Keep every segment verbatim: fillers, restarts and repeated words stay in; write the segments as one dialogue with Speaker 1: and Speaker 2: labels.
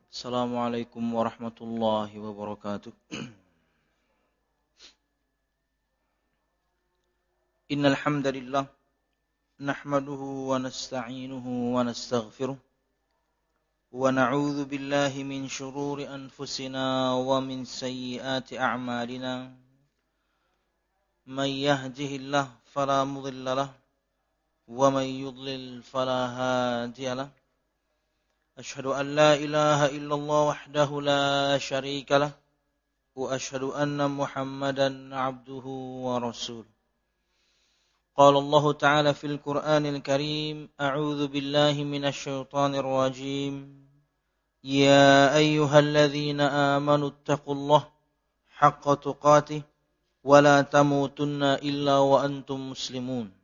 Speaker 1: Assalamualaikum warahmatullahi wabarakatuh. Innal hamdalillah nahmaduhu wa nasta'inuhu wa nastaghfiruh wa na'udzu billahi min shururi anfusina wa min sayyiati a'malina. May yahdihillahu fala mudilla lahu wa may yudlil fala hadiya lahu. أشهد أن لا إله إلا الله وحده لا شريك له وأشهد أن محمدا عبده ورسوله. قال الله تعالى في القرآن الكريم أعوذ بالله من الشيطان الرجيم يا أيها الذين آمنوا اتقوا الله حق تقاته ولا تموتن إلا وأنتم مسلمون.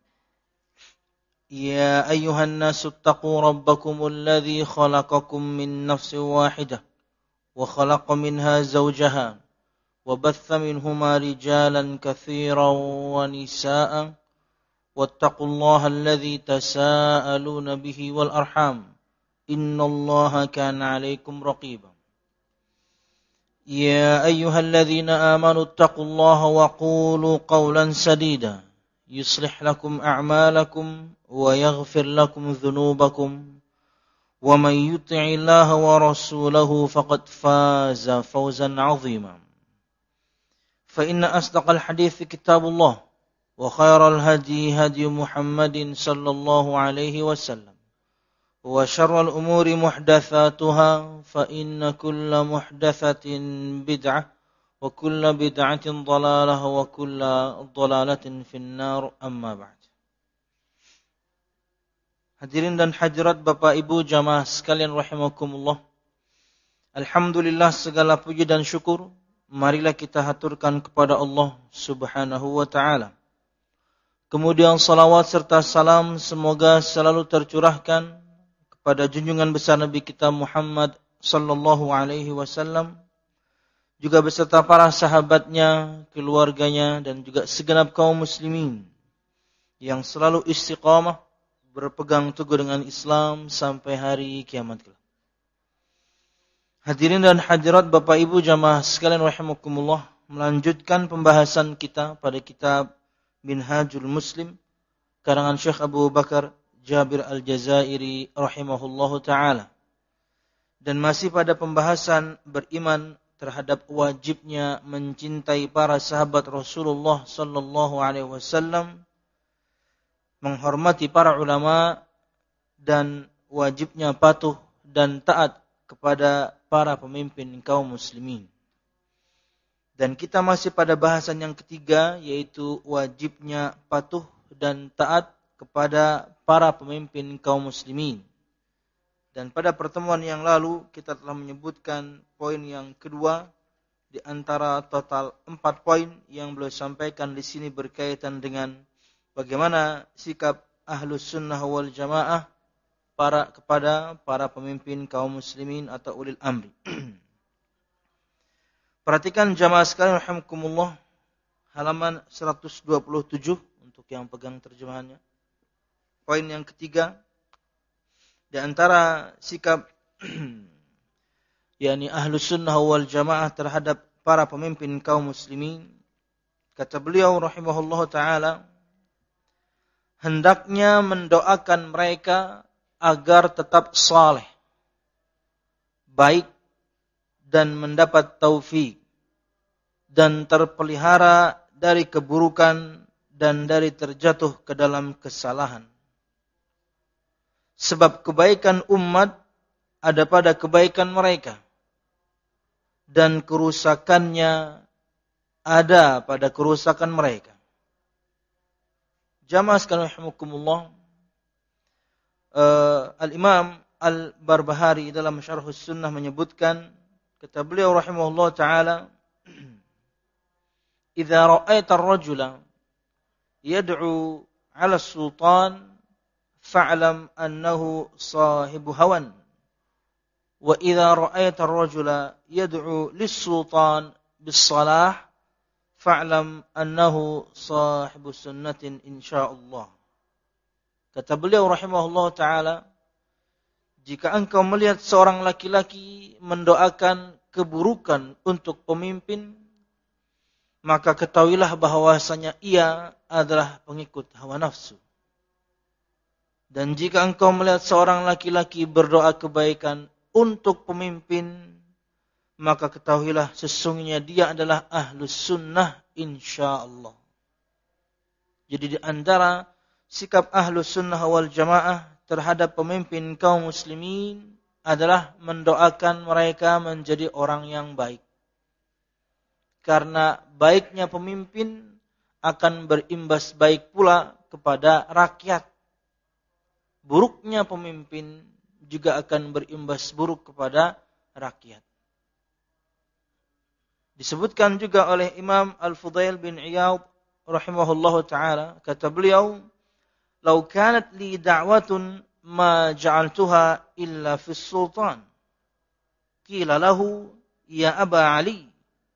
Speaker 1: يا أيها الناس اتقوا ربكم الذي خلقكم من نفس واحدة وخلق منها زوجها وبث منهما رجالا كثيرا ونساء واتقوا الله الذي تساءلون به والأرحام إن الله كان عليكم رقيبا. يا أيها الذين آمنوا اتقوا الله وقولوا قولا سديدا يصلح لكم أعمالكم ويغفر لكم ذنوبكم ومن يطع الله ورسوله فقد فاز فوزا عظيما. فإن أصدق الحديث كتاب الله وخير الهدي هدي محمد صلى الله عليه وسلم وشر الأمور محدثاتها فإن كل محدثة بدعة وكل بدعة ضلالة وكل ضلالة في النار أما بعد. Hadirin dan hadirat Bapak Ibu jamaah sekalian rahimakumullah. Alhamdulillah segala puji dan syukur marilah kita haturkan kepada Allah Subhanahu wa taala. Kemudian salawat serta salam semoga selalu tercurahkan kepada junjungan besar Nabi kita Muhammad sallallahu alaihi wasallam, juga beserta para sahabatnya, keluarganya, dan juga segenap kaum muslimin yang selalu istiqamah berpegang teguh dengan Islam sampai hari kiamat kelak. Hadirin dan hadirat Bapak Ibu jamaah sekalian rahimakumullah, melanjutkan pembahasan kita pada kitab Minhajul Muslim karangan Syekh Abu Bakar Jabir Al-Jazairi rahimahullahu taala. Dan masih pada pembahasan beriman terhadap wajibnya mencintai para sahabat Rasulullah sallallahu alaihi wasallam, menghormati para ulama, dan wajibnya patuh dan taat kepada para pemimpin kaum muslimin. Dan kita masih pada bahasan yang ketiga, yaitu wajibnya patuh dan taat kepada para pemimpin kaum muslimin. Dan pada pertemuan yang lalu kita telah menyebutkan poin yang kedua di antara total empat poin yang beliau sampaikan di sini berkaitan dengan bagaimana sikap Ahlus Sunnah wal Jamaah para kepada para pemimpin kaum muslimin atau ulil amri. Perhatikan jamaah sekalian rahimakumullah, halaman seratus dua puluh tujuh untuk yang pegang terjemahannya. Poin yang ketiga di antara sikap yakni Ahlus Sunnah wal Jamaah terhadap para pemimpin kaum muslimin, kata beliau rahimahullah taala, hendaknya mendoakan mereka agar tetap saleh, baik dan mendapat taufik dan terpelihara dari keburukan dan dari terjatuh ke dalam kesalahan. Sebab kebaikan umat ada pada kebaikan mereka, dan kerusakannya ada pada kerusakan mereka. Jamaah sekalian rahimakumullah, uh, Al-Imam Al-Barbahari dalam Syarhus Sunnah menyebutkan, kata beliau rahimahullah ta'ala, idza ra'aita ar-rajula yad'u 'ala as-sultan fa'lam annahu sahibu hawan, wa idza ra'aita ar-rajula yad'u lis-sultan bis-salah fa'lam annahu sahibu sunnatin insyaallah. Kata beliau rahimahullah ta'ala, jika engkau melihat seorang laki-laki mendoakan keburukan untuk pemimpin, maka ketahuilah bahwasanya ia adalah pengikut hawa nafsu. Dan jika engkau melihat seorang laki-laki berdoa kebaikan untuk pemimpin, maka ketahuilah sesungguhnya dia adalah ahlus sunnah insyaallah. Jadi di antara sikap ahlus sunnah wal jamaah terhadap pemimpin kaum muslimin adalah mendoakan mereka menjadi orang yang baik. Karena baiknya pemimpin akan berimbas baik pula kepada rakyat. Buruknya pemimpin juga akan berimbas buruk kepada rakyat. Disebutkan juga oleh Imam Al-Fudail bin Iyad rahimahullahu ta'ala, kata beliau, "Lau kanat li da'watun ma ja'altuha illa fi sultan." Qila lahu, "Ya Aba Ali,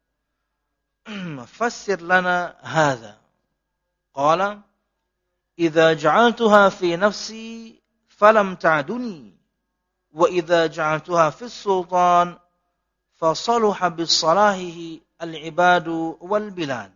Speaker 1: fassir lana hadha." Qala, "Idza ja'altuha fi nafsi falam ta'duni, wa idza ja'altuha fi sultan fasaluha bisalahihi al-ibadu wal bilad."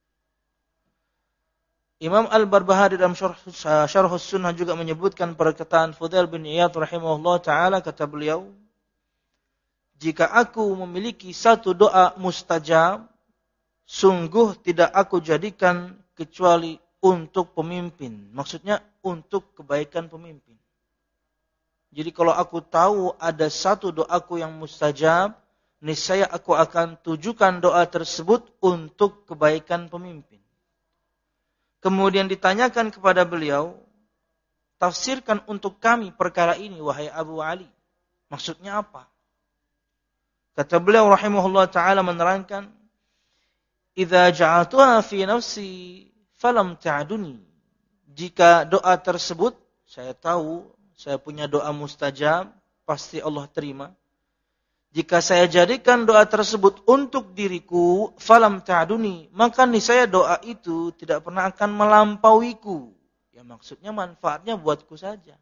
Speaker 1: Imam Al-Barbahari dalam Syarh Sunnah juga menyebutkan perkataan Fudail bin Iyad rahimahullah ta'ala, kata beliau, "Jika aku memiliki satu doa mustajab, sungguh tidak aku jadikan kecuali untuk pemimpin." Maksudnya untuk kebaikan pemimpin. Jadi kalau aku tahu ada satu doaku yang mustajab, niscaya aku akan tujukan doa tersebut untuk kebaikan pemimpin. Kemudian ditanyakan kepada beliau, "Tafsirkan untuk kami perkara ini, wahai Abu Ali. Maksudnya apa?" Kata beliau rahimahullah ta'ala menerangkan, "Idza ja'altuha fi nafsi falam ta'duni." Jika doa tersebut, saya tahu saya punya doa mustajab, pasti Allah terima. Jika saya jadikan doa tersebut untuk diriku, falam ta'duni, maka niscaya doa itu tidak pernah akan melampauiku. Ya maksudnya manfaatnya buatku saja.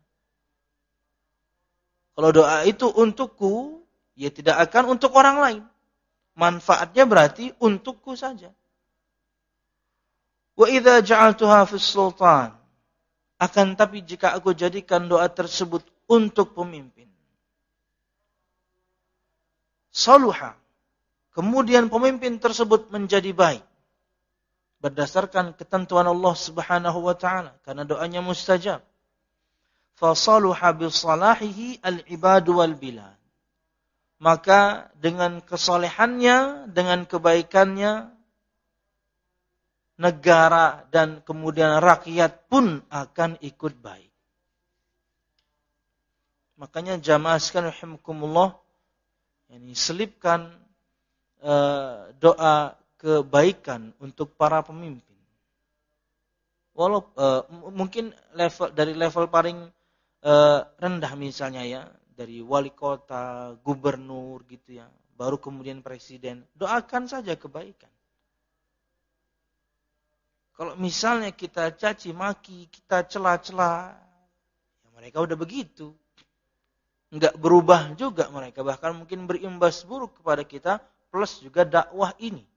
Speaker 1: Kalau doa itu untukku, ya tidak akan untuk orang lain. Manfaatnya berarti untukku saja. Wa idza ja'altuha fis sultan. Akan tapi jika aku jadikan doa tersebut untuk pemimpin, saluha, kemudian pemimpin tersebut menjadi baik berdasarkan ketentuan Allah Subhanahu wa taala karena doanya mustajab. Fa saluha bi salahihi al-ibadu wal bilad. Maka dengan kesalehannya, dengan kebaikannya, negara dan kemudian rakyat pun akan ikut baik. Makanya jamaah sekalian rahimakumullah, yani selipkan uh, doa kebaikan untuk para pemimpin. Walau uh, mungkin level dari level paling uh, rendah misalnya ya, dari wali kota, gubernur gitu ya, baru kemudian presiden, doakan saja kebaikan. Kalau misalnya kita caci maki, kita cela-cela, ya mereka udah begitu. Enggak berubah juga mereka, bahkan mungkin berimbas buruk kepada kita, plus juga dakwah ini.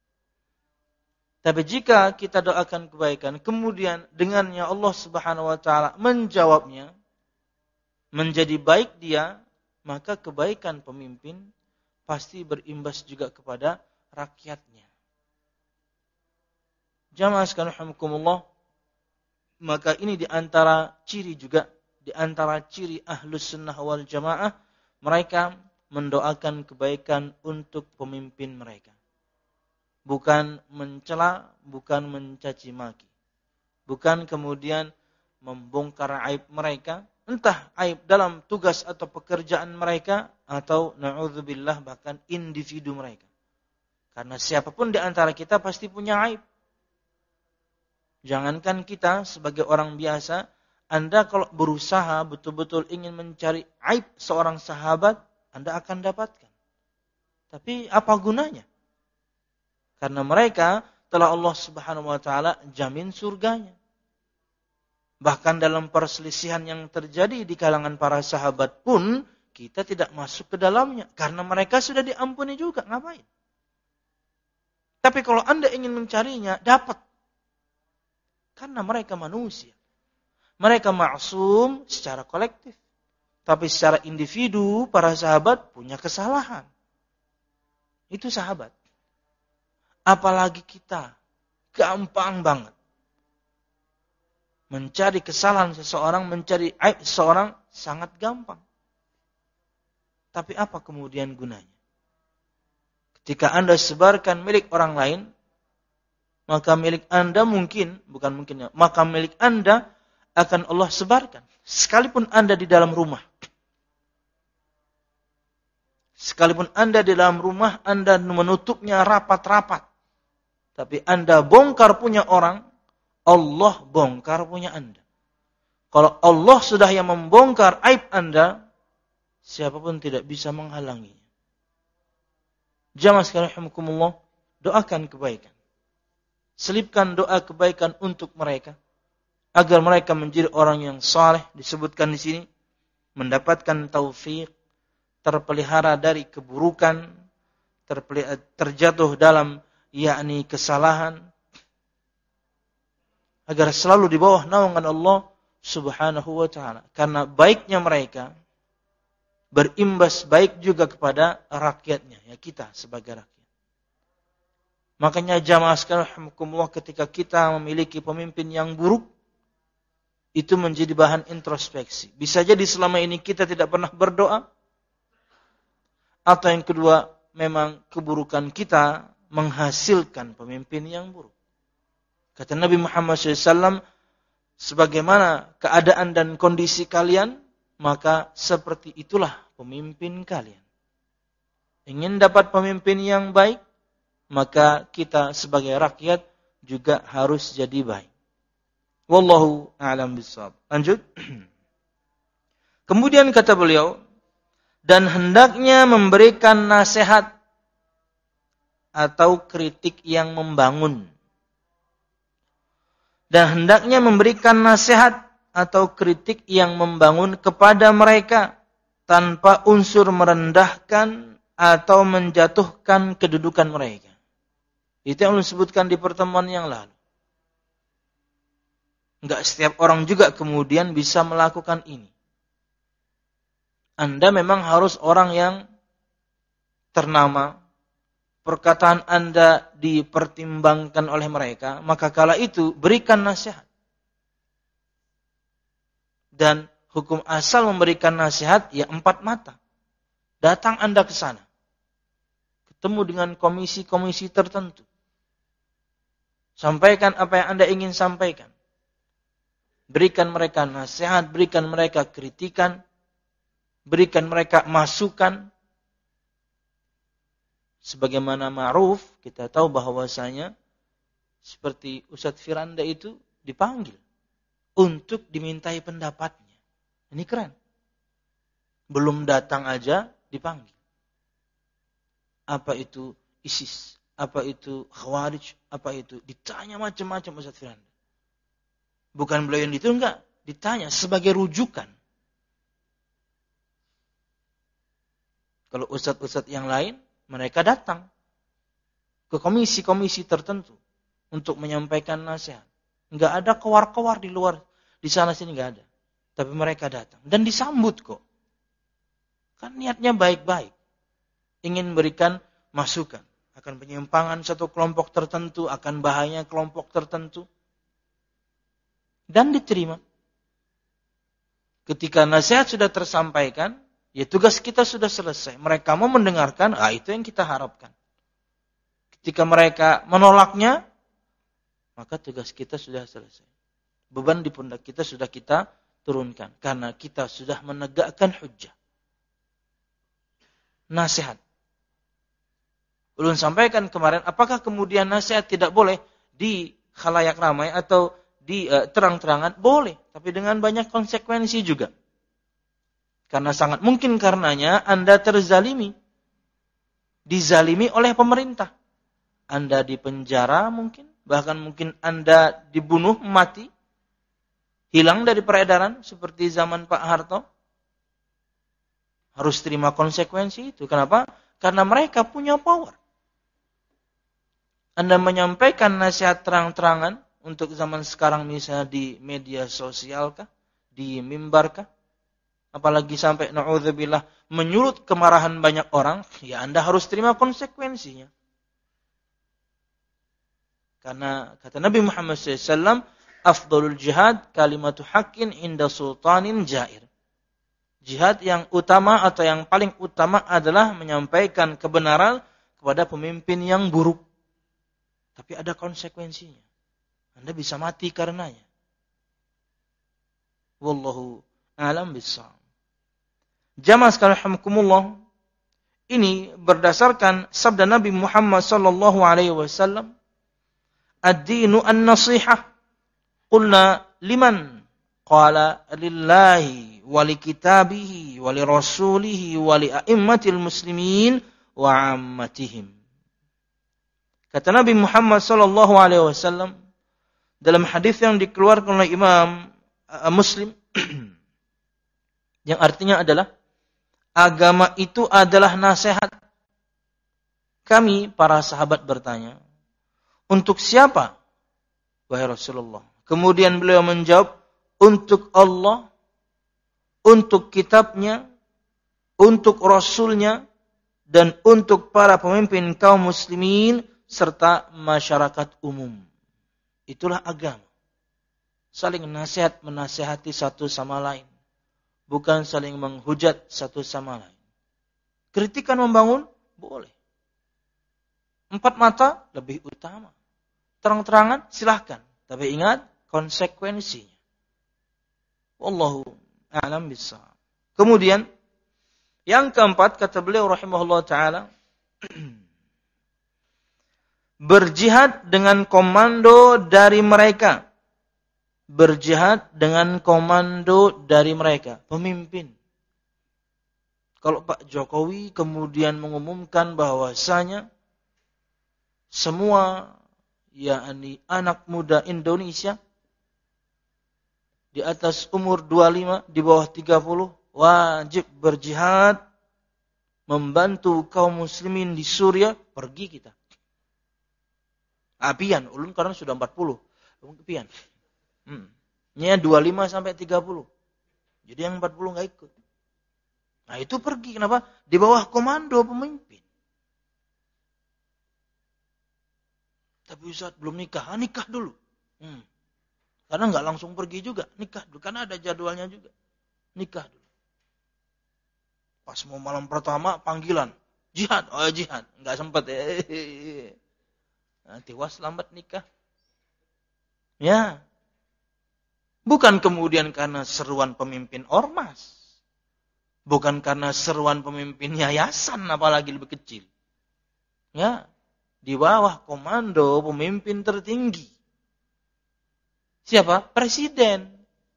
Speaker 1: Tapi jika kita doakan kebaikan, kemudian dengannya Allah Subhanahu wa taala menjawabnya, menjadi baik dia, maka kebaikan pemimpin pasti berimbas juga kepada rakyatnya. Jamaah sekalian rahimakumullah, maka ini di antara ciri juga, di antara ciri ahlus sunnah wal jamaah, mereka mendoakan kebaikan untuk pemimpin mereka. Bukan mencela, bukan mencaci maki. Bukan kemudian membongkar aib mereka, entah aib dalam tugas atau pekerjaan mereka, atau na'udzubillah bahkan individu mereka. Karena siapapun di antara kita pasti punya aib. Jangankan kita sebagai orang biasa, Anda kalau berusaha betul-betul ingin mencari aib seorang sahabat, Anda akan dapatkan. Tapi apa gunanya? Karena mereka telah Allah Subhanahu wa taala jamin surganya. Bahkan dalam perselisihan yang terjadi di kalangan para sahabat pun, kita tidak masuk ke dalamnya. Karena mereka sudah diampuni juga, ngapain? Tapi kalau Anda ingin mencarinya, dapat. Karena mereka manusia. Mereka maksum secara kolektif. Tapi secara individu, para sahabat punya kesalahan. Itu sahabat. Apalagi kita, gampang banget. Mencari kesalahan seseorang, mencari aib seseorang, sangat gampang. Tapi apa kemudian gunanya? Ketika Anda sebarkan milik orang lain, maka milik Anda mungkin, bukan mungkin ya, maka milik Anda akan Allah sebarkan. Sekalipun Anda di dalam rumah. Sekalipun Anda di dalam rumah, Anda menutupnya rapat-rapat. Tapi Anda bongkar punya orang, Allah bongkar punya Anda. Kalau Allah sudah yang membongkar aib Anda, siapapun tidak bisa menghalanginya. Jamaah sekalian rahimakumullah, doakan kebaikan. Selipkan doa kebaikan untuk mereka. Agar mereka menjadi orang yang saleh, disebutkan di sini. Mendapatkan taufik, terpelihara dari keburukan, terjatuh dalam yakni kesalahan, agar selalu di bawah naungan Allah Subhanahu wa taala. Karena baiknya mereka berimbas baik juga kepada rakyatnya, ya kita sebagai rakyat. Makanya jamaah sekalian rahimakumullah, ketika kita memiliki pemimpin yang buruk, itu menjadi bahan introspeksi. Bisa jadi selama ini kita tidak pernah berdoa, atau yang kedua, memang keburukan kita menghasilkan pemimpin yang buruk. Kata Nabi Muhammad shallallahu alaihi wasallam, sebagaimana keadaan dan kondisi kalian, maka seperti itulah pemimpin kalian. Ingin dapat pemimpin yang baik, maka kita sebagai rakyat juga harus jadi baik. Wallahu a'lam bishawab. Lanjut. Kemudian kata beliau, dan hendaknya memberikan nasihat atau kritik yang membangun. Dan hendaknya memberikan nasihat atau kritik yang membangun kepada mereka tanpa unsur merendahkan atau menjatuhkan kedudukan mereka. Itu yang disebutkan di pertemuan yang lalu. Enggak setiap orang juga kemudian bisa melakukan ini. Anda memang harus orang yang ternama, perkataan Anda dipertimbangkan oleh mereka, maka kala itu berikan nasihat. Dan hukum asal memberikan nasihat ya empat mata. Datang Anda ke sana. Ketemu dengan komisi-komisi tertentu. Sampaikan apa yang Anda ingin sampaikan. Berikan mereka nasihat, berikan mereka kritikan, berikan mereka masukan. Sebagaimana ma'ruf, kita tahu bahwasanya seperti Ustadz Firanda itu dipanggil untuk dimintai pendapatnya. Ini keren. Belum datang aja dipanggil. Apa itu ISIS? Apa itu Khawarij? Apa itu? Ditanya macam-macam Ustadz Firanda. Bukan beliau yang itu, enggak. Ditanya sebagai rujukan. Kalau ustadz-ustadz yang lain, mereka datang ke komisi-komisi tertentu untuk menyampaikan nasihat. Enggak ada kewar-kewar di luar, di sana sini enggak ada. Tapi mereka datang dan disambut kok. Kan niatnya baik-baik. Ingin memberikan masukan akan penyimpangan satu kelompok tertentu, akan bahaya kelompok tertentu. Dan diterima. Ketika nasihat sudah tersampaikan, ya tugas kita sudah selesai. Mereka mau mendengarkan, ah itu yang kita harapkan. Ketika mereka menolaknya, maka tugas kita sudah selesai. Beban di pundak kita sudah kita turunkan. Karena kita sudah menegakkan hujjah. Nasihat. Ulun sampaikan kemarin, apakah kemudian nasihat tidak boleh di khalayak ramai atau di uh, terang-terangan? Boleh, tapi dengan banyak konsekuensi juga. Karena sangat mungkin karenanya Anda terzalimi. Dizalimi oleh pemerintah. Anda dipenjara mungkin. Bahkan mungkin Anda dibunuh, mati. Hilang dari peredaran seperti zaman Pak Harto. harus terima konsekuensi itu. Kenapa? Karena mereka punya power. Anda menyampaikan nasihat terang-terangan untuk zaman sekarang misalnya di media sosial kah? Di mimbar kah? Apalagi sampai na'udzubillah menyulut kemarahan banyak orang, ya Anda harus terima konsekuensinya. Karena kata Nabi Muhammad shallallahu alaihi wasallam, afdalul jihad kalimatu haqqin inda sultanin jair. Jihad yang utama atau yang paling utama adalah menyampaikan kebenaran kepada pemimpin yang buruk. Tapi ada konsekuensinya. Anda bisa mati karenanya. Wallahu a'lam bissawab. Jamaah sekalian rahimakumullah, ini berdasarkan sabda Nabi Muhammad sallallahu alaihi wasallam, ad-dinu an-nasihah. Qulna liman? Qala lillahi wa li kitabihi wa li rasulihi wa li a'immatil muslimin wa ammatihim. Kata Nabi Muhammad sallallahu alaihi wasallam dalam hadis yang dikeluarkan oleh Imam Muslim yang artinya adalah agama itu adalah nasihat. Kami para sahabat bertanya, untuk siapa wahai Rasulullah? Kemudian beliau menjawab, untuk Allah, untuk kitabnya, untuk rasulnya, dan untuk para pemimpin kaum muslimin serta masyarakat umum. Itulah agama. Saling nasihat menasihati satu sama lain. Bukan saling menghujat satu sama lain. Kritikan membangun? Boleh. Empat mata? Lebih utama. Terang-terangan? Silahkan. Tapi ingat konsekuensinya. Wallahu a'lam bissawab. Kemudian, yang keempat, kata beliau rahimahullah ta'ala, berjihad dengan komando dari mereka. Berjihad dengan komando dari mereka. Pemimpin. Kalau Pak Jokowi kemudian mengumumkan bahwasanya semua yakni anak muda Indonesia di atas umur dua puluh lima, di bawah tiga puluh, wajib berjihad membantu kaum muslimin di Suriah, pergi kita. Apian, ulun karena sudah empat puluh. Apian. Hmm. Ini dua puluh lima sampai tiga puluh. Jadi yang empat puluh enggak ikut. Nah, itu pergi kenapa? Di bawah komando pemimpin. Tapi Ustaz belum nikah, ah, nikah dulu. Hmm. Karena enggak langsung pergi juga, nikah dulu karena ada jadwalnya juga. Nikah dulu. Pas mau malam pertama panggilan, jihad, oh jihad, enggak sempat ya. Nanti was lambat nikah. Ya. Bukan kemudian karena seruan pemimpin ormas. Bukan karena seruan pemimpin yayasan, apalagi lebih kecil. Ya. Di bawah komando pemimpin tertinggi. Siapa? Presiden.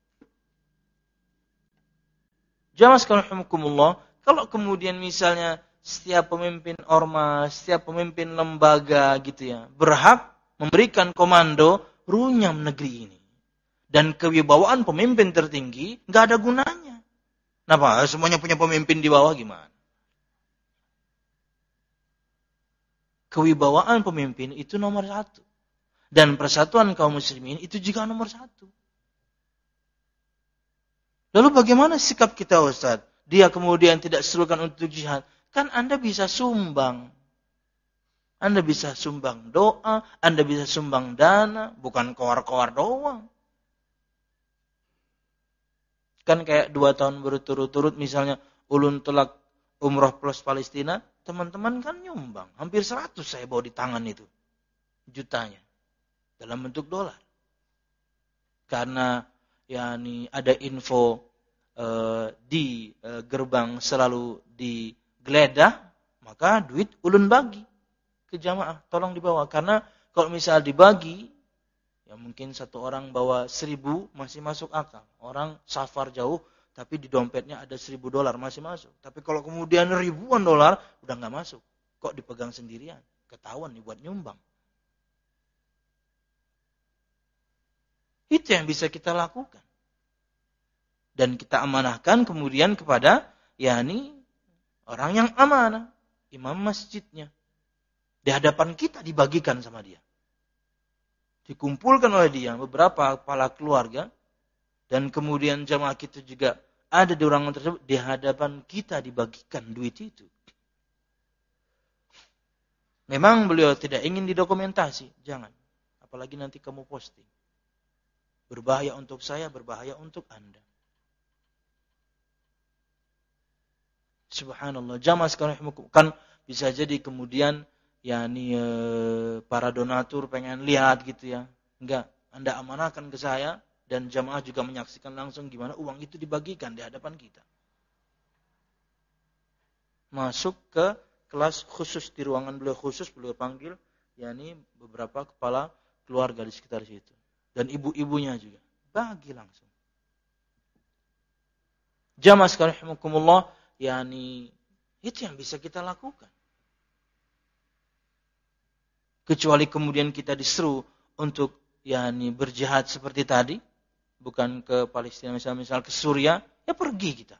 Speaker 1: Jamaah sekalian rahimakumullah, kalau kemudian misalnya setiap pemimpin ormas, setiap pemimpin lembaga gitu ya, berhak memberikan komando, runyam negeri ini. Dan kewibawaan pemimpin tertinggi nggak ada gunanya. Kenapa? Semuanya punya pemimpin di bawah gimana? Kewibawaan pemimpin itu nomor satu. Dan persatuan kaum muslimin itu juga nomor satu. Lalu bagaimana sikap kita, Ustaz? Dia kemudian tidak serukan untuk jihad. Kan Anda bisa sumbang. Anda bisa sumbang doa, Anda bisa sumbang dana, bukan kowar-kowar doang. Kan kayak dua tahun berturut-turut misalnya ulun tolak umroh plus Palestina, teman-teman kan nyumbang. Hampir seratus saya bawa di tangan itu. Jutanya. Dalam bentuk dolar. Karena yakni ada info eh, di eh, gerbang selalu digeledah, maka duit ulun bagi ke jamaah, tolong dibawa. Karena kalau misal dibagi, ya mungkin satu orang bawa seribu masih masuk akal. Orang safar jauh, tapi di dompetnya ada seribu dolar masih masuk. Tapi kalau kemudian ribuan dolar, udah nggak masuk. Kok dipegang sendirian? Ketahuan nih buat nyumbang. Itu yang bisa kita lakukan. Dan kita amanahkan kemudian kepada yakni Orang yang amanah, imam masjidnya. Di hadapan kita dibagikan sama dia. Dikumpulkan oleh dia beberapa kepala keluarga. Dan kemudian jamaah kita juga ada di orang tersebut. Di hadapan kita dibagikan duit itu. Memang beliau tidak ingin didokumentasi. Jangan. Apalagi nanti kamu posting. Berbahaya untuk saya, berbahaya untuk Anda. Subhanallah. Jamaah sekarang kan bisa jadi kemudian ya ini e, para donatur pengen lihat gitu ya. Enggak, Anda amanahkan ke saya dan jamaah juga menyaksikan langsung gimana uang itu dibagikan di hadapan kita. Masuk ke kelas khusus di ruangan beliau khusus, beliau panggil ya ini beberapa kepala keluarga di sekitar situ dan ibu-ibunya juga. Bagi langsung. Jamaah sekalian rahimakumullah, yani itu yang bisa kita lakukan. Kecuali kemudian kita disuruh untuk yani berjihad seperti tadi, bukan ke Palestina misalnya, misal ke Suriah, ya pergi kita.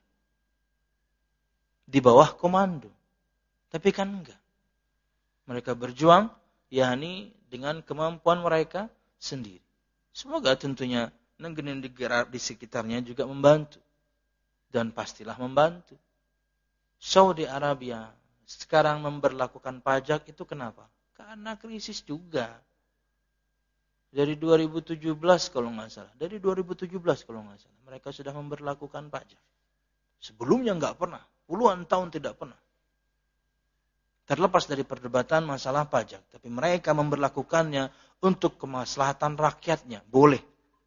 Speaker 1: Di bawah komando. Tapi kan enggak. Mereka berjuang yani dengan kemampuan mereka sendiri. Semoga tentunya negeri-negeri di sekitarnya juga membantu. Dan pastilah membantu. Saudi Arabia sekarang memberlakukan pajak itu kenapa? Karena krisis juga. Dari dua ribu tujuh belas kalau nggak salah. Dari dua ribu tujuh belas kalau nggak salah. Mereka sudah memberlakukan pajak. Sebelumnya nggak pernah. Puluhan tahun tidak pernah. Terlepas dari perdebatan masalah pajak. Tapi mereka memberlakukannya untuk kemaslahatan rakyatnya. Boleh.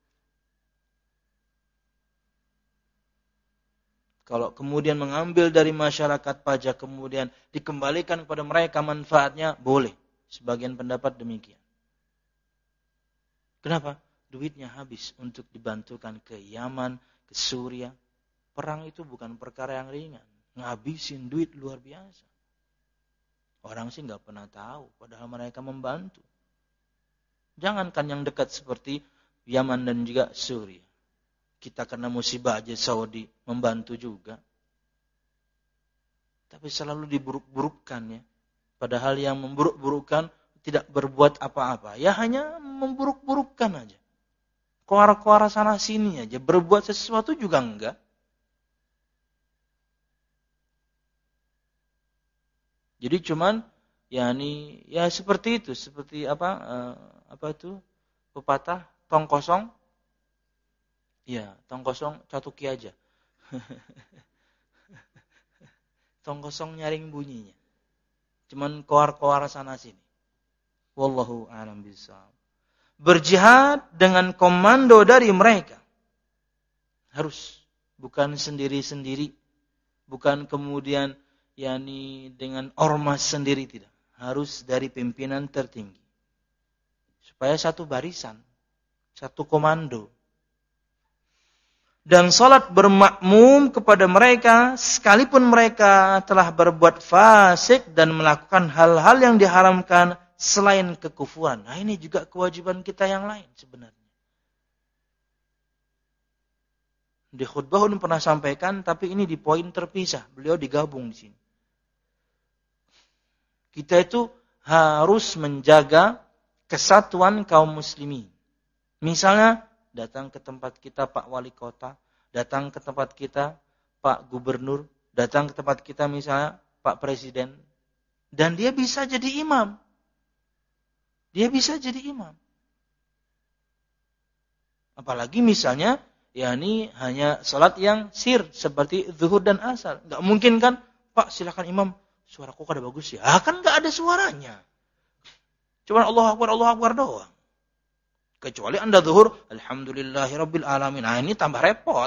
Speaker 1: Kalau kemudian mengambil dari masyarakat pajak kemudian dikembalikan kepada mereka manfaatnya, boleh. Sebagian pendapat demikian. Kenapa? Duitnya habis untuk dibantukan ke Yaman, ke Suriah. Perang itu bukan perkara yang ringan. Ngabisin duit luar biasa. Orang sih nggak pernah tahu, padahal mereka membantu. Jangankan yang dekat seperti Yaman dan juga Suriah. Kita kena musibah aja Saudi membantu juga. Tapi selalu diburuk-burukkan ya. Padahal yang memburuk-burukkan tidak berbuat apa-apa. Ya hanya memburuk-burukkan aja. Koar-koar sana sini aja. Berbuat sesuatu juga enggak. Jadi cuman ya ini ya seperti itu. Seperti apa? Uh, apa itu? Pepatah tong kosong. Ya, tong kosong catuki aja. Tong kosong nyaring bunyinya. Cuman koar-koar sana sini. Wallahu a'lam bishawab. Berjihad dengan komando dari mereka. Harus. Bukan sendiri-sendiri. Bukan kemudian yakni dengan ormas sendiri, tidak. Harus dari pimpinan tertinggi. Supaya satu barisan. Satu komando. Dan salat bermakmum kepada mereka sekalipun mereka telah berbuat fasik dan melakukan hal-hal yang diharamkan selain kekufuran. Nah ini juga kewajiban kita yang lain sebenarnya. Di khutbah pun pernah sampaikan, tapi ini di poin terpisah. Beliau digabung di sini. Kita itu harus menjaga kesatuan kaum muslimin. Misalnya datang ke tempat kita Pak Wali Kota, datang ke tempat kita Pak Gubernur, datang ke tempat kita misalnya Pak Presiden, dan dia bisa jadi imam. Dia bisa jadi imam. Apalagi misalnya, ya ini hanya salat yang sir seperti zuhur dan asar. Enggak mungkin kan, Pak silakan imam, suaraku kada bagus ya. Ah kan enggak ada suaranya. Cuma Allahu Akbar, Allahu Akbar doang. Kecuali Anda zuhur, alhamdulillahirabbil alamin. Nah, ini tambah repot.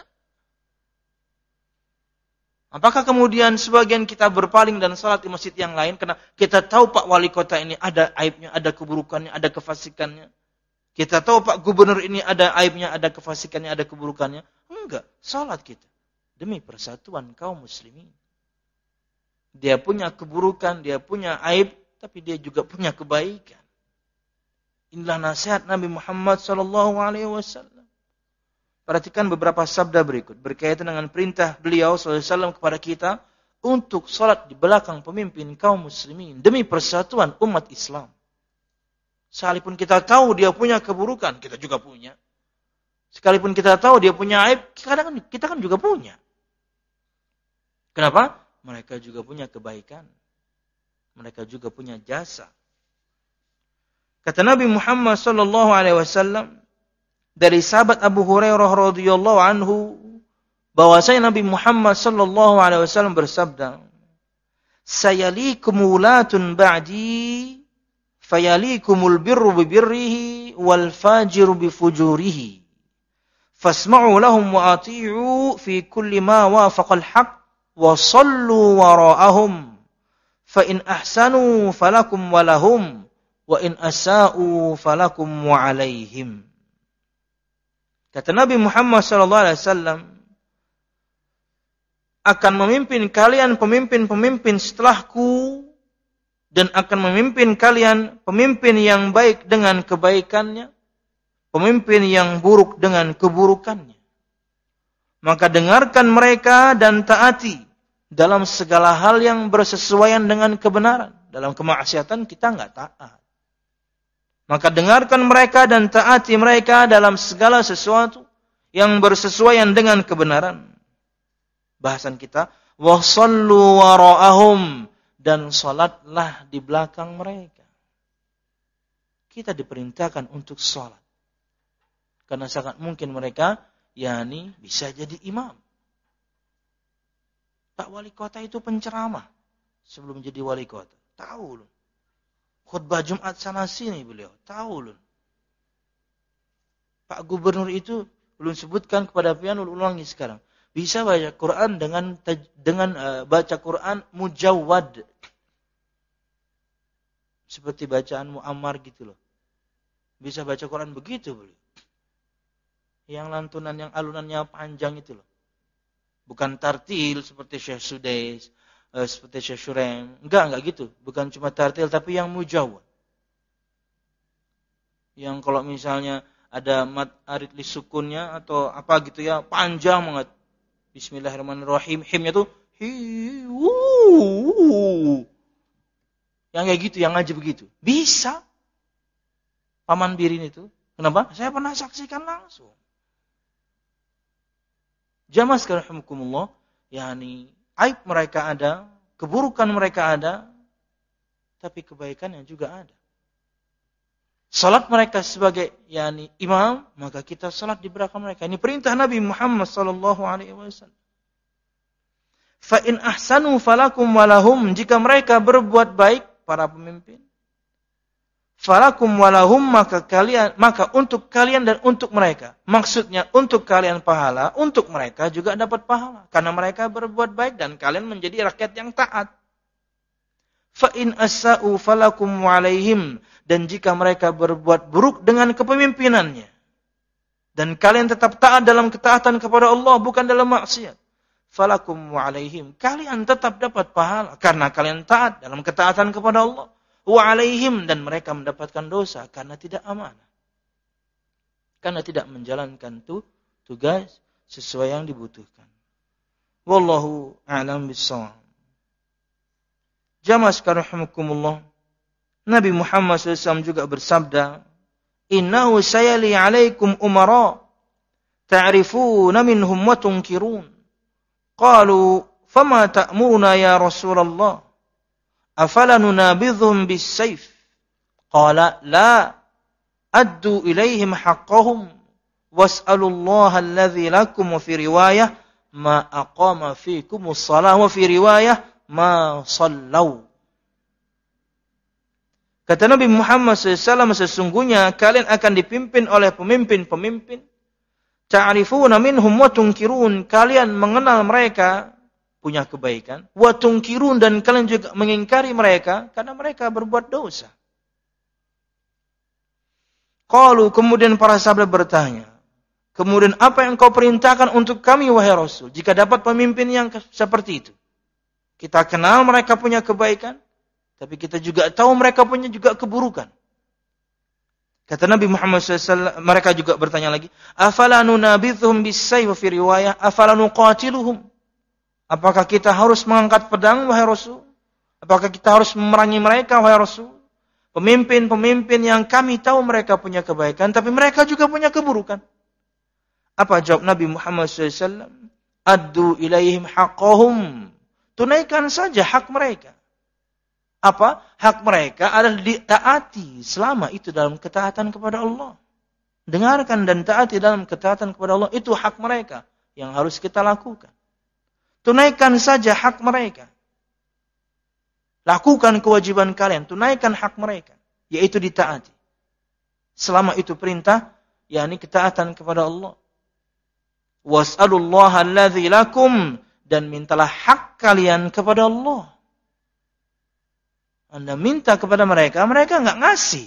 Speaker 1: Apakah kemudian sebagian kita berpaling dan salat di masjid yang lain karena kita tahu Pak Wali Kota ini ada aibnya, ada keburukannya, ada kefasikannya. Kita tahu Pak Gubernur ini ada aibnya, ada kefasikannya, ada keburukannya. Enggak, salat kita demi persatuan kaum muslimin. Dia punya keburukan, dia punya aib, tapi dia juga punya kebaikan. Inilah nasihat Nabi Muhammad sallallahu alaihi wasallam. Perhatikan beberapa sabda berikut berkaitan dengan perintah beliau sallallahu alaihi wasallam kepada kita untuk salat di belakang pemimpin kaum muslimin demi persatuan umat Islam. Sekalipun kita tahu dia punya keburukan, kita juga punya. Sekalipun kita tahu dia punya aib, kadang kita kan juga punya. Kenapa? Mereka juga punya kebaikan. Mereka juga punya jasa. Kata Nabi Muhammad sallallahu alaihi wasallam dari sahabat Abu Hurairah radhiyallahu anhu, bahwasanya Nabi Muhammad sallallahu alaihi wasallam bersabda, "Sayalikum wulatun ba'di, fayalikumul birru bi birrihi wal fajiru bi fujurihi. Fasma'u lahum wa ati'u fi kulli ma wafaqal haqq wa sallu wara'ahum. Fa in ahsanu falakum wa lahum wa in asa'u falakum wa 'alaihim." Kata Nabi Muhammad sallallahu alaihi wasallam, akan memimpin kalian pemimpin-pemimpin setelahku dan akan memimpin kalian pemimpin yang baik dengan kebaikannya, pemimpin yang buruk dengan keburukannya. Maka dengarkan mereka dan taati dalam segala hal yang bersesuaian dengan kebenaran. Dalam kemaksiatan kita enggak taat. Maka dengarkan mereka dan taati mereka dalam segala sesuatu yang bersesuaian dengan kebenaran. Bahasan kita, wa sallu wara'ahum, dan salatlah di belakang mereka. Kita diperintahkan untuk salat. Karena sangat mungkin mereka yakni bisa jadi imam. Pak wali kota itu penceramah sebelum jadi wali kota. Tahu loh. Khutbah Jumat sana sini beliau. Tahu loh. Pak gubernur itu belum sebutkan kepada pian, ulangi sekarang. Bisa baca Quran dengan dengan uh, baca Quran mujawwad. Seperti bacaan Muammar gitu loh. Bisa baca Quran begitu beliau. Yang lantunan yang alunannya panjang itu loh. Bukan tartil seperti Syekh Sudais, uh, seperti Syekh Shurem. Enggak, enggak gitu. Bukan cuma tartil tapi yang mujawwad. Yang kalau misalnya ada mat arid li sukunnya atau apa gitu ya, panjang banget. Bismillahirrahmanirrahim. Himnya tuh hi wuh. Yang kayak gitu, yang ngaji begitu. Bisa. Paman Birin itu. Kenapa? Saya pernah saksikan langsung. Jamaah sekalian rahimakumullah, yakni aib mereka ada, keburukan mereka ada, tapi kebaikan yang juga ada. Salat mereka sebagai yakni imam, maka kita salat di belakang mereka. Ini perintah Nabi Muhammad sallallahu alaihi wasallam. Fa in ahsanu falakum walahum, jika mereka berbuat baik para pemimpin, falakum walahum, maka kalian maka untuk kalian dan untuk mereka. Maksudnya untuk kalian pahala, untuk mereka juga dapat pahala karena mereka berbuat baik dan kalian menjadi rakyat yang taat. Fa in asa'u falakum alaihim, dan jika mereka berbuat buruk dengan kepemimpinannya dan kalian tetap taat dalam ketaatan kepada Allah bukan dalam maksiat, falakum alaihim, kalian tetap dapat pahala karena kalian taat dalam ketaatan kepada Allah. Wa alaihim, dan mereka mendapatkan dosa karena tidak amanah, karena tidak menjalankan tu, tugas sesuai yang dibutuhkan. Wallahu a'lam bissawab. Jamaah sekalian rahimakumullah, Nabi Muhammad sallallahu alaihi wasallam juga bersabda, "Innahu sayali 'alaikum umara ta'rifuna minhum wa tunkirun." Qalu, "Fama ta'muruna ya Rasulullah? Afala nunabidhum bis-sayf?" Qala, "La, addu ilaihim haqqahum was'alullaha alladhi lakum." Wa fi riwayah, "Ma aqama fikumus shalah." Wa fi riwayah, "Ma sallau." Kata Nabi Muhammad sallallahu alaihi wasallam, sesungguhnya kalian akan dipimpin oleh pemimpin-pemimpin. Ta'rifuna minhum wa tunkirun, kalian mengenal mereka punya kebaikan. Wa tunkirun, dan kalian juga mengingkari mereka karena mereka berbuat dosa. Qalu, kemudian para sahabat bertanya, kemudian apa yang kau perintahkan untuk kami wahai Rasul jika dapat pemimpin yang seperti itu? Kita kenal mereka punya kebaikan, tapi kita juga tahu mereka punya juga keburukan. Kata Nabi Muhammad sallallahu alaihi wasallam, mereka juga bertanya lagi, afala nunabidhum bis-sayf, wa fi riwayah afala nuqatiluhum? Apakah kita harus mengangkat pedang, wahai Rasul? Apakah kita harus memerangi mereka, wahai Rasul? Pemimpin-pemimpin yang kami tahu mereka punya kebaikan, tapi mereka juga punya keburukan. Apa jawab Nabi Muhammad shallallahu alaihi wasallam? Addu ilaihim haqqahum. Tunaikan saja hak mereka. Apa? Hak mereka adalah ditaati selama itu dalam ketaatan kepada Allah. Dengarkan dan taati dalam ketaatan kepada Allah. Itu hak mereka yang harus kita lakukan. Tunaikan saja hak mereka. Lakukan kewajiban kalian. Tunaikan hak mereka. Yaitu ditaati. Selama itu perintah, yakni ketaatan kepada Allah. Was'alullaha alladzi lakum. Dan mintalah hak kalian kepada Allah. Anda minta kepada mereka, mereka enggak ngasih.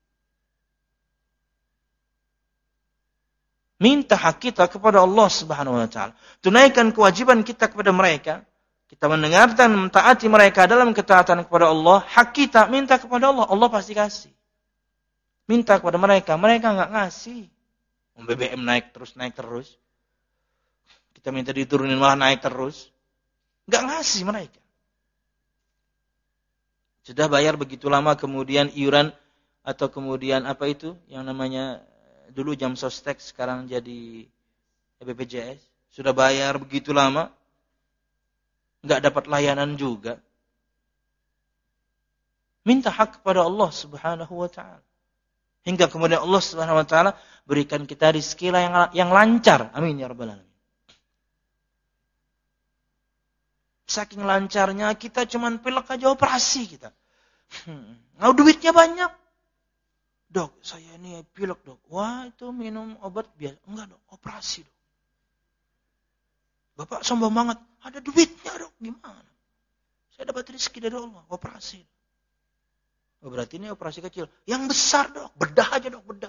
Speaker 1: Minta hak kita kepada Allah Subhanahu wa taala. Tunaikan kewajiban kita kepada mereka. Kita mendengarkan, mentaati mereka dalam ketaatan kepada Allah. Hak kita minta kepada Allah, Allah pasti kasih. Minta kepada mereka, mereka enggak ngasih. B B M naik terus, naik terus. Kita minta diturunin malah naik terus. Enggak ngasih mereka. Sudah bayar begitu lama, kemudian iuran atau kemudian apa itu yang namanya dulu jam sostek sekarang jadi B P J S. Sudah bayar begitu lama, enggak dapat layanan juga. Minta hak kepada Allah Subhanahu wa taala. Hingga kemudian Allah Subhanahu wa taala berikan kita rezeki yang yang lancar. Amin ya rabbal alamin. Saking lancarnya kita cuman pilek aja operasi kita. Hmm. Nah, duitnya banyak. Dok, saya ini pilek dok. Wah itu minum obat biasa. Enggak dok, operasi dok. Bapak sombong banget. Ada duitnya dok, gimana? Saya dapat rezeki dari Allah, operasi. Oh, berarti ini operasi kecil. Yang besar dok, bedah aja dok, bedah.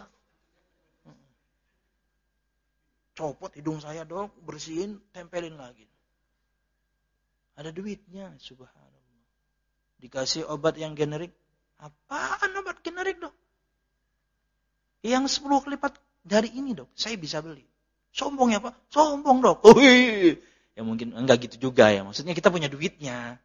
Speaker 1: Copot hidung saya dok, bersihin, tempelin lagi. Ada duitnya, subhanallah. Dikasih obat yang generik. Apaan obat generik dok? Yang sepuluh kali lipat dari ini dok, saya bisa beli. Sombong ya pak? Sombong dok. Oh, iya. Ya mungkin enggak gitu juga ya. Maksudnya kita punya duitnya.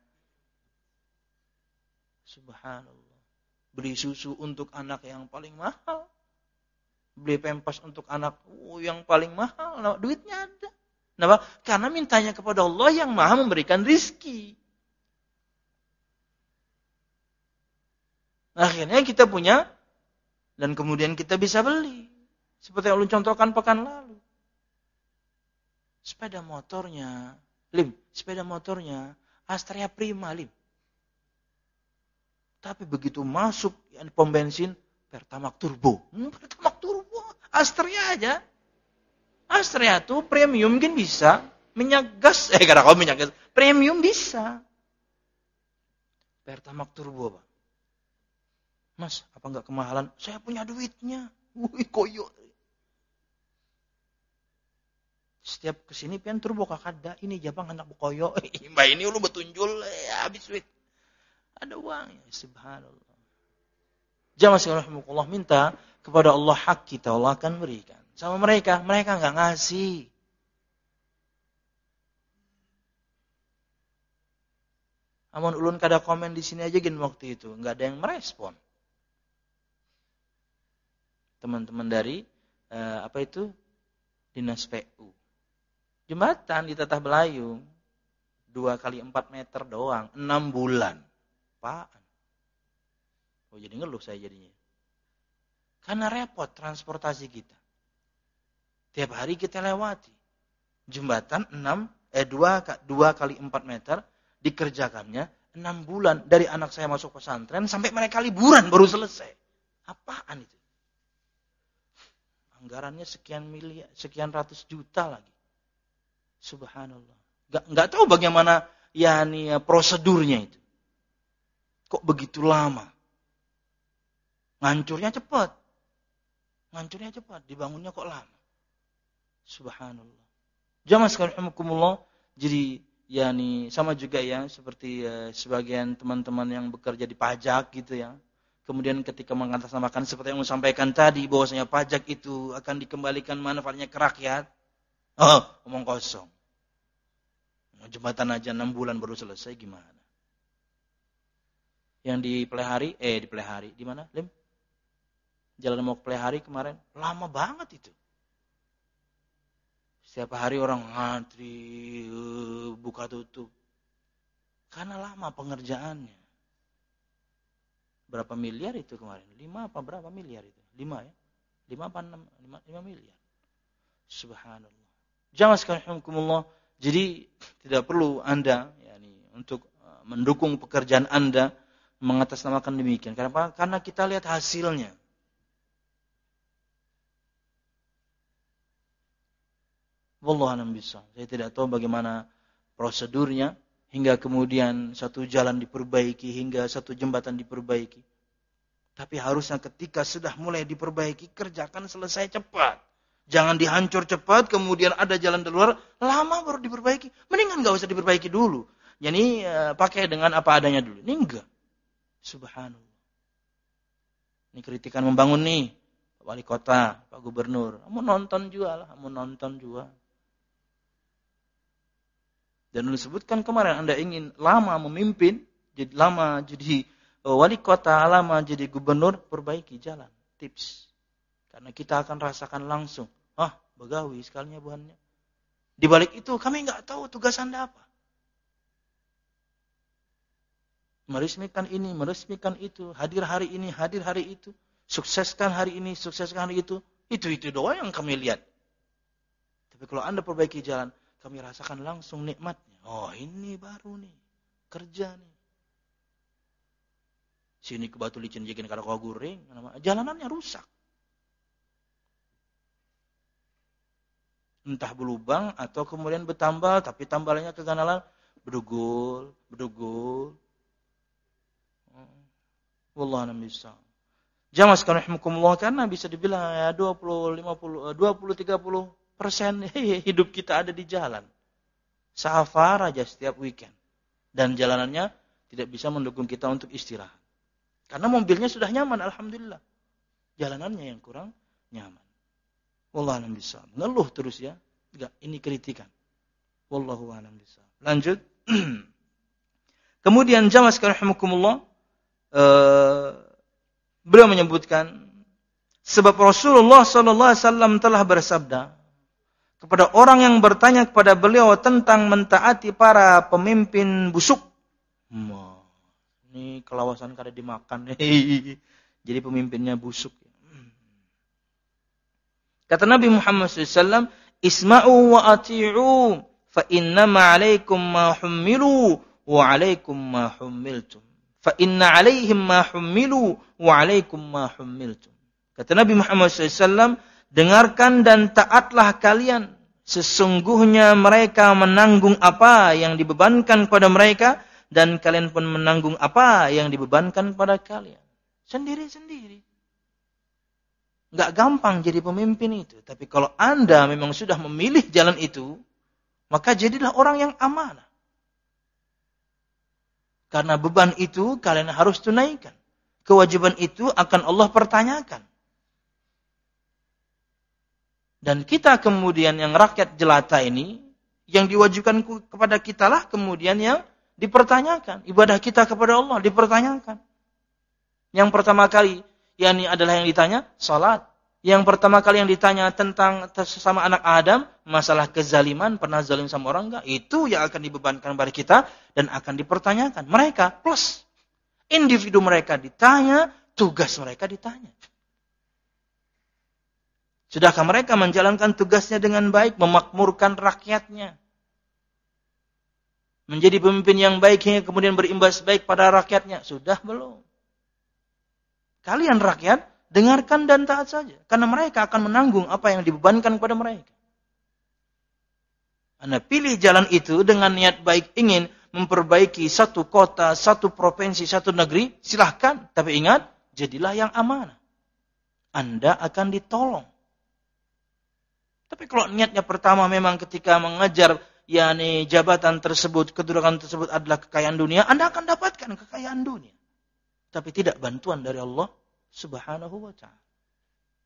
Speaker 1: Subhanallah. Beli susu untuk anak yang paling mahal. Beli pempas untuk anak oh, yang paling mahal. Nah, duitnya ada. Kenapa? Karena mintanya kepada Allah yang maha memberikan rizki. Akhirnya kita punya dan kemudian kita bisa beli. Seperti yang ulun contohkan pekan lalu. Sepeda motornya, Lim, sepeda motornya Astrea Prima, Lim. Tapi begitu masuk yang pom bensin, Pertamax Turbo. Hmm, Pertamax Turbo, Astrea aja. Astrea tuh premium mungkin bisa. Minyak gas, eh karena kau minyak gas. Premium bisa. Pertamax Turbo, Pak. Mas, apa enggak kemahalan? Saya punya duitnya. Wih, koyo. Setiap kesini pian turbo kakada. Ini jabang anak bukoyo. Mbak ini lu betunjul. Eh, habis duit. Ada uangnya. Subhanallah. Jamaah sekalian Allah minta kepada Allah hak kita. Allah akan berikan. Sama mereka. Mereka enggak ngasih. Amun ulun kada komen di sini aja gini waktu itu. Enggak ada yang merespon. Teman-teman dari eh, apa itu dinas P U jembatan di Tatah Belayung dua kali empat meter doang enam bulan apaan? Oh jadi ngeluh saya jadinya karena repot transportasi kita tiap hari kita lewati jembatan enam eh dua dua kali empat meter dikerjakannya enam bulan dari anak saya masuk pesantren sampai mereka liburan baru selesai apaan itu? Anggarannya sekian miliar, sekian ratus juta lagi. Subhanallah. Gak, gak tahu bagaimana ya nih prosedurnya itu. Kok begitu lama? Ngancurnya cepat. Ngancurnya cepat, dibangunnya kok lama. Subhanallah. Jamaah sekalian rahimakumullah. Jadi ya nih sama juga ya seperti ya, sebagian teman-teman yang bekerja di pajak gitu ya. Kemudian ketika mengatasnamakan seperti yang saya sampaikan tadi bahwasanya pajak itu akan dikembalikan manfaatnya ke rakyat. Oh, omong kosong. Jembatan aja enam bulan baru selesai, gimana? Yang di Pelehari, eh di Pelehari, di mana? Lim? Jalan mau ke Pelehari kemarin, lama banget itu. Setiap hari orang ngantri, buka tutup. Karena lama pengerjaannya. Berapa miliar itu kemarin? Lima apa berapa miliar itu? Lima ya? Lima apa enam? Lima, lima miliar. Subhanallah. Jamaah sekalian rahimakumullah. Jadi tidak perlu Anda yakni untuk mendukung pekerjaan Anda mengatasnamakan demikian. Kenapa? Karena kita lihat hasilnya. Wallahu a'lam bishawab. Saya tidak tahu bagaimana prosedurnya hingga kemudian satu jalan diperbaiki, hingga satu jembatan diperbaiki. Tapi harusnya ketika sudah mulai diperbaiki, kerjakan selesai cepat. Jangan dihancur cepat, kemudian ada jalan di luar, lama baru diperbaiki. Mendingan nggak usah diperbaiki dulu. Jadi uh, pakai dengan apa adanya dulu. Ini enggak. Subhanallah. Ini kritikan membangun nih. Pak Wali Kota, Pak Gubernur. Mau nonton juga lah, mau nonton juga. Dan disebutkan kemarin Anda ingin lama memimpin, jadi lama jadi wali kota, lama jadi gubernur, perbaiki jalan, tips. Karena kita akan rasakan langsung, ah begawi sekalinya buahnya. Di balik itu kami nggak tahu tugas Anda apa. Meresmikan ini, meresmikan itu, hadir hari ini, hadir hari itu, sukseskan hari ini, sukseskan hari itu, itu-itu doang yang kami lihat. Tapi kalau Anda perbaiki jalan, kami rasakan langsung nikmatnya. Oh ini baru nih, kerja nih. Sini ke Batu Licin jikin kada kau guring, jalanannya rusak. Entah berlubang atau kemudian bertambal, tapi tambalannya keganalan, berdugul, berdugul. Wallahu a'lam bishawab. Jamaah sekalian rahimakumullah, karena bisa dibilang ya dua puluh, lima puluh, dua puluh, tiga puluh persen hidup kita ada di jalan. Safar aja setiap weekend. Dan jalanannya tidak bisa mendukung kita untuk istirahat. Karena mobilnya sudah nyaman, alhamdulillah. Jalanannya yang kurang nyaman. Wallahu a'lam bishawab. Ngeluh terus ya. Enggak, ini kritikan. Wallahu a'lam bishawab. Lanjut. Kemudian jamaah sekalian rahimakumullah, uh, beliau menyebutkan sebab Rasulullah sallallahu alaihi wasallam telah bersabda kepada orang yang bertanya kepada beliau tentang mentaati para pemimpin busuk. Wah, ini kelawasan kada dimakan. Jadi pemimpinnya busuk. Kata Nabi Muhammad sallallahu alaihi wasallam, "Isma'u wa ati'u, fa innama 'alaikum ma hummilu wa 'alaikum ma hummiltum. Fa inna 'alaihim ma hummilu wa 'alaikum ma hummiltum." Kata Nabi Muhammad sallallahu alaihi wasallam, dengarkan dan taatlah kalian. Sesungguhnya mereka menanggung apa yang dibebankan kepada mereka, dan kalian pun menanggung apa yang dibebankan kepada kalian. Sendiri-sendiri. Nggak gampang jadi pemimpin itu. Tapi kalau Anda memang sudah memilih jalan itu, maka jadilah orang yang amanah. Karena beban itu kalian harus tunaikan. Kewajiban itu akan Allah pertanyakan. Dan kita kemudian yang rakyat jelata ini, yang diwajibkan kepada kita lah kemudian yang dipertanyakan. Ibadah kita kepada Allah dipertanyakan. Yang pertama kali, yakni adalah yang ditanya, salat. Yang pertama kali yang ditanya tentang sesama anak Adam, masalah kezaliman, pernah zalim sama orang enggak? Itu yang akan dibebankan kepada kita dan akan dipertanyakan. Mereka plus individu mereka ditanya, tugas mereka ditanya. Sudahkah mereka menjalankan tugasnya dengan baik, memakmurkan rakyatnya? Menjadi pemimpin yang baik hingga kemudian berimbas baik pada rakyatnya? Sudah belum? Kalian rakyat, dengarkan dan taat saja. Karena mereka akan menanggung apa yang dibebankan kepada mereka. Anda pilih jalan itu dengan niat baik, ingin memperbaiki satu kota, satu provinsi, satu negeri, silahkan. Tapi ingat, jadilah yang amanah. Anda akan ditolong. Tapi kalau niatnya pertama memang ketika mengejar yakni jabatan tersebut, kedudukan tersebut adalah kekayaan dunia, Anda akan dapatkan kekayaan dunia. Tapi tidak bantuan dari Allah Subhanahu wa ta'ala.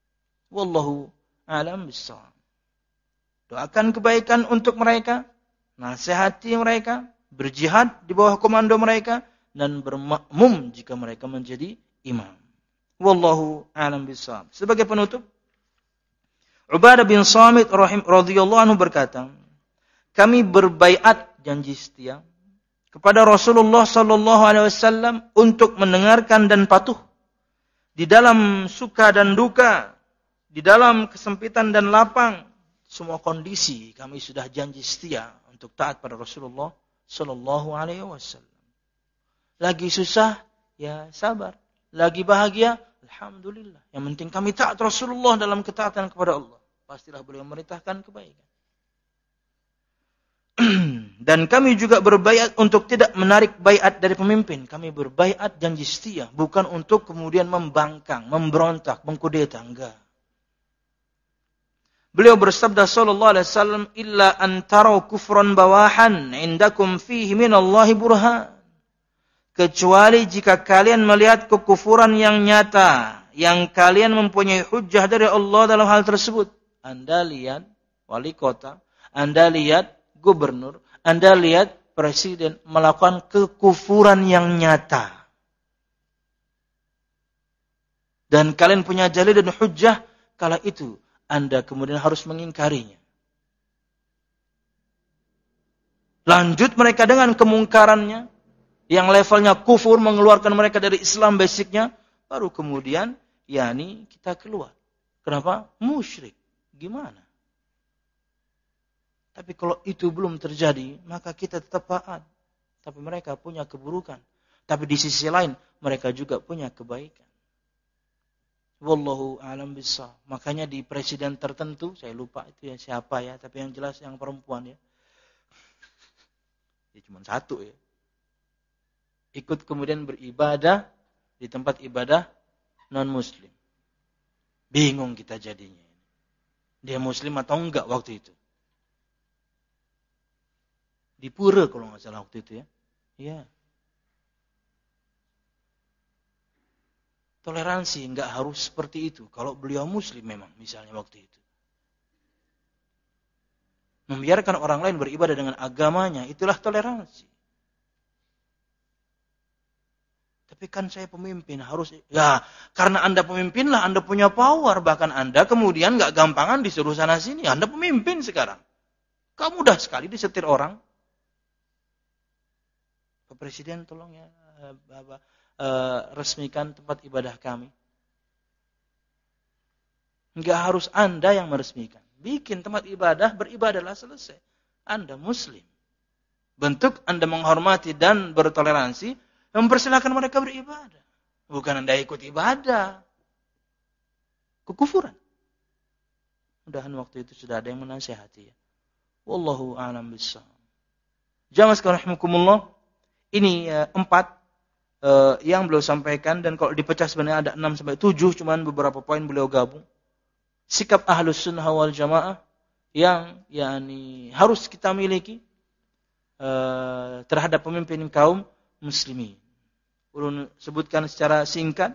Speaker 1: Wallahu a'lam bishawab. Doakan kebaikan untuk mereka, nasihati mereka, berjihad di bawah komando mereka, dan bermakmum jika mereka menjadi imam. Wallahu a'lam bishawab. Sebagai penutup, Ubadah bin Samit rahim radhiyallahu anhu berkata, kami berbaiat janji setia kepada Rasulullah sallallahu alaihi wasallam untuk mendengarkan dan patuh di dalam suka dan duka, di dalam kesempitan dan lapang, semua kondisi kami sudah janji setia untuk taat pada Rasulullah sallallahu alaihi wasallam. Lagi susah, ya sabar. Lagi bahagia, alhamdulillah. Yang penting kami taat Rasulullah dalam ketaatan kepada Allah. Pastilah beliau memerintahkan kebaikan. Dan kami juga berbaiat untuk tidak menarik baiat dari pemimpin. Kami berbaiat janji setia, bukan untuk kemudian membangkang, memberontak, mengkudeta, enggak. Beliau bersabda sallallahu alaihi wasallam, illa antara kufran bawahan indakum fihi minallahi burhan. Kecuali jika kalian melihat kekufuran yang nyata, yang kalian mempunyai hujjah dari Allah dalam hal tersebut. Anda lihat wali kota, Anda lihat gubernur, Anda lihat presiden melakukan kekufuran yang nyata. Dan kalian punya dalil dan hujjah, kala itu Anda kemudian harus mengingkarinya. Lanjut mereka dengan kemungkarannya, yang levelnya kufur, mengeluarkan mereka dari Islam basicnya, baru kemudian, yakni kita keluar. Kenapa? Musyrik. Gimana? Tapi kalau itu belum terjadi, maka kita tetap taat. Tapi mereka punya keburukan. Tapi di sisi lain, mereka juga punya kebaikan. Wallahu a'lam bishawab. Makanya di presiden tertentu, saya lupa itu ya siapa ya, tapi yang jelas yang perempuan ya. Ya cuma satu ya. Ikut kemudian beribadah di tempat ibadah non-muslim. Bingung kita jadinya. Dia muslim atau enggak waktu itu. Di pura kalau enggak salah waktu itu ya. Iya. Toleransi enggak harus seperti itu. Kalau beliau muslim memang misalnya waktu itu. Membiarkan orang lain beribadah dengan agamanya, itulah toleransi. Tapi kan saya pemimpin, harus, ya karena Anda pemimpinlah, Anda punya power. Bahkan Anda kemudian gak gampangan disuruh sana sini. Anda pemimpin sekarang. Kamu mudah sekali disetir orang. Pak Presiden tolong ya, uh, uh, resmikan tempat ibadah kami. Gak harus Anda yang meresmikan. Bikin tempat ibadah, beribadahlah selesai. Anda muslim. Bentuk Anda menghormati dan bertoleransi, mempersilahkan mereka beribadah. Bukan Anda ikut ibadah. Kekufuran. Mudahan waktu itu sudah ada yang menasihati. Ya. Wallahu a'lam bishawab. Jamaah sekalian rahimakumullah. Ini uh, empat uh, yang beliau sampaikan. Dan kalau dipecah sebenarnya ada enam sampai tujuh. Cuman beberapa poin beliau gabung. Sikap ahlus sunnah wal jamaah. Yang yakni harus kita miliki. Uh, terhadap pemimpin kaum muslimin. Ulun sebutkan secara singkat,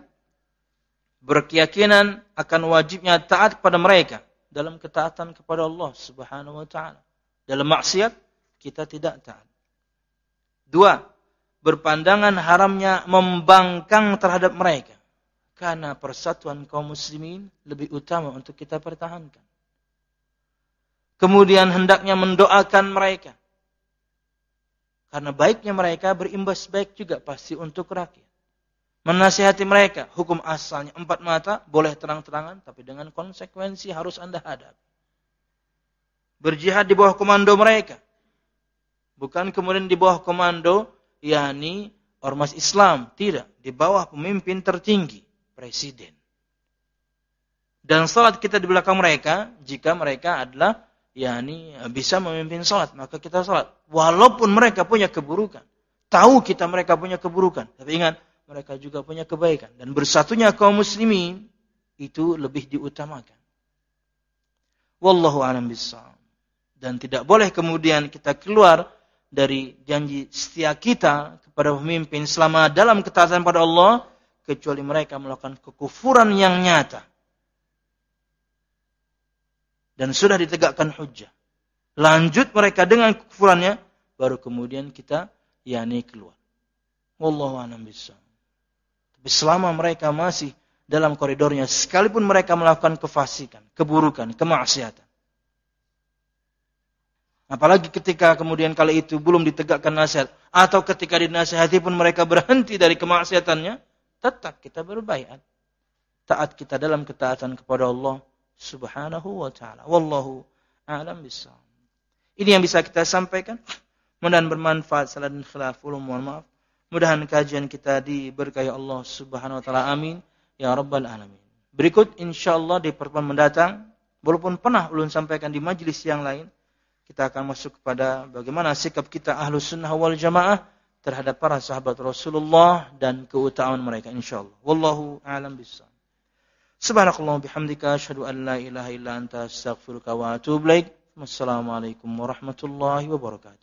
Speaker 1: berkeyakinan akan wajibnya taat kepada mereka dalam ketaatan kepada Allah Subhanahu wa taala. Dalam maksiat kita tidak taat. Dua, berpandangan haramnya membangkang terhadap mereka karena persatuan kaum muslimin lebih utama untuk kita pertahankan. Kemudian hendaknya mendoakan mereka. Karena baiknya mereka berimbas baik juga pasti untuk rakyat. Menasihati mereka, hukum asalnya empat mata, boleh terang-terangan, tapi dengan konsekuensi harus Anda hadapi. Berjihad di bawah komando mereka. Bukan kemudian di bawah komando, yakni ormas Islam. Tidak, di bawah pemimpin tertinggi, presiden. Dan salat kita di belakang mereka, jika mereka adalah yakni bisa memimpin salat, maka kita salat. Walaupun mereka punya keburukan. Tahu kita mereka punya keburukan. Tapi ingat, mereka juga punya kebaikan. Dan bersatunya kaum muslimin, itu lebih diutamakan. Wallahu a'lam bishawab. Dan tidak boleh kemudian kita keluar dari janji setia kita kepada pemimpin selama dalam ketaatan pada Allah, kecuali mereka melakukan kekufuran yang nyata. Dan sudah ditegakkan hujjah. lanjut mereka dengan kekufurannya, baru kemudian kita yakni keluar. Wallahu a'lam bishawab. Tapi selama mereka masih dalam koridornya, sekalipun mereka melakukan kefasikan, keburukan, kemaksiatan, apalagi ketika kemudian kali itu belum ditegakkan nasihat, atau ketika dinasihati pun mereka berhenti dari kemaksiatannya, tetap kita berbaiat. Taat kita dalam ketaatan kepada Allah Subhanahu wa ta'ala. Wallahu a'lam bishawab. Ini yang bisa kita sampaikan. Mudah-mudahan bermanfaat. Salah dan khilaf, mohon maaf. Mudah-mudahan kajian kita diberkahi Allah Subhanahu wa ta'ala. Amin ya rabbal alamin. Berikut insyaallah di pertemuan mendatang, walaupun pernah ulun sampaikan di majelis yang lain, kita akan masuk kepada bagaimana sikap kita Ahlus Sunnah wal Jamaah terhadap para sahabat Rasulullah dan keutamaan mereka insyaallah. Wallahu a'lam bishawab. Subhanakallah bihamdika asyhadu an la ilaha illa anta astaghfiruka wa atubu ilaik. Wassalamualaikum warahmatullahi wabarakatuh.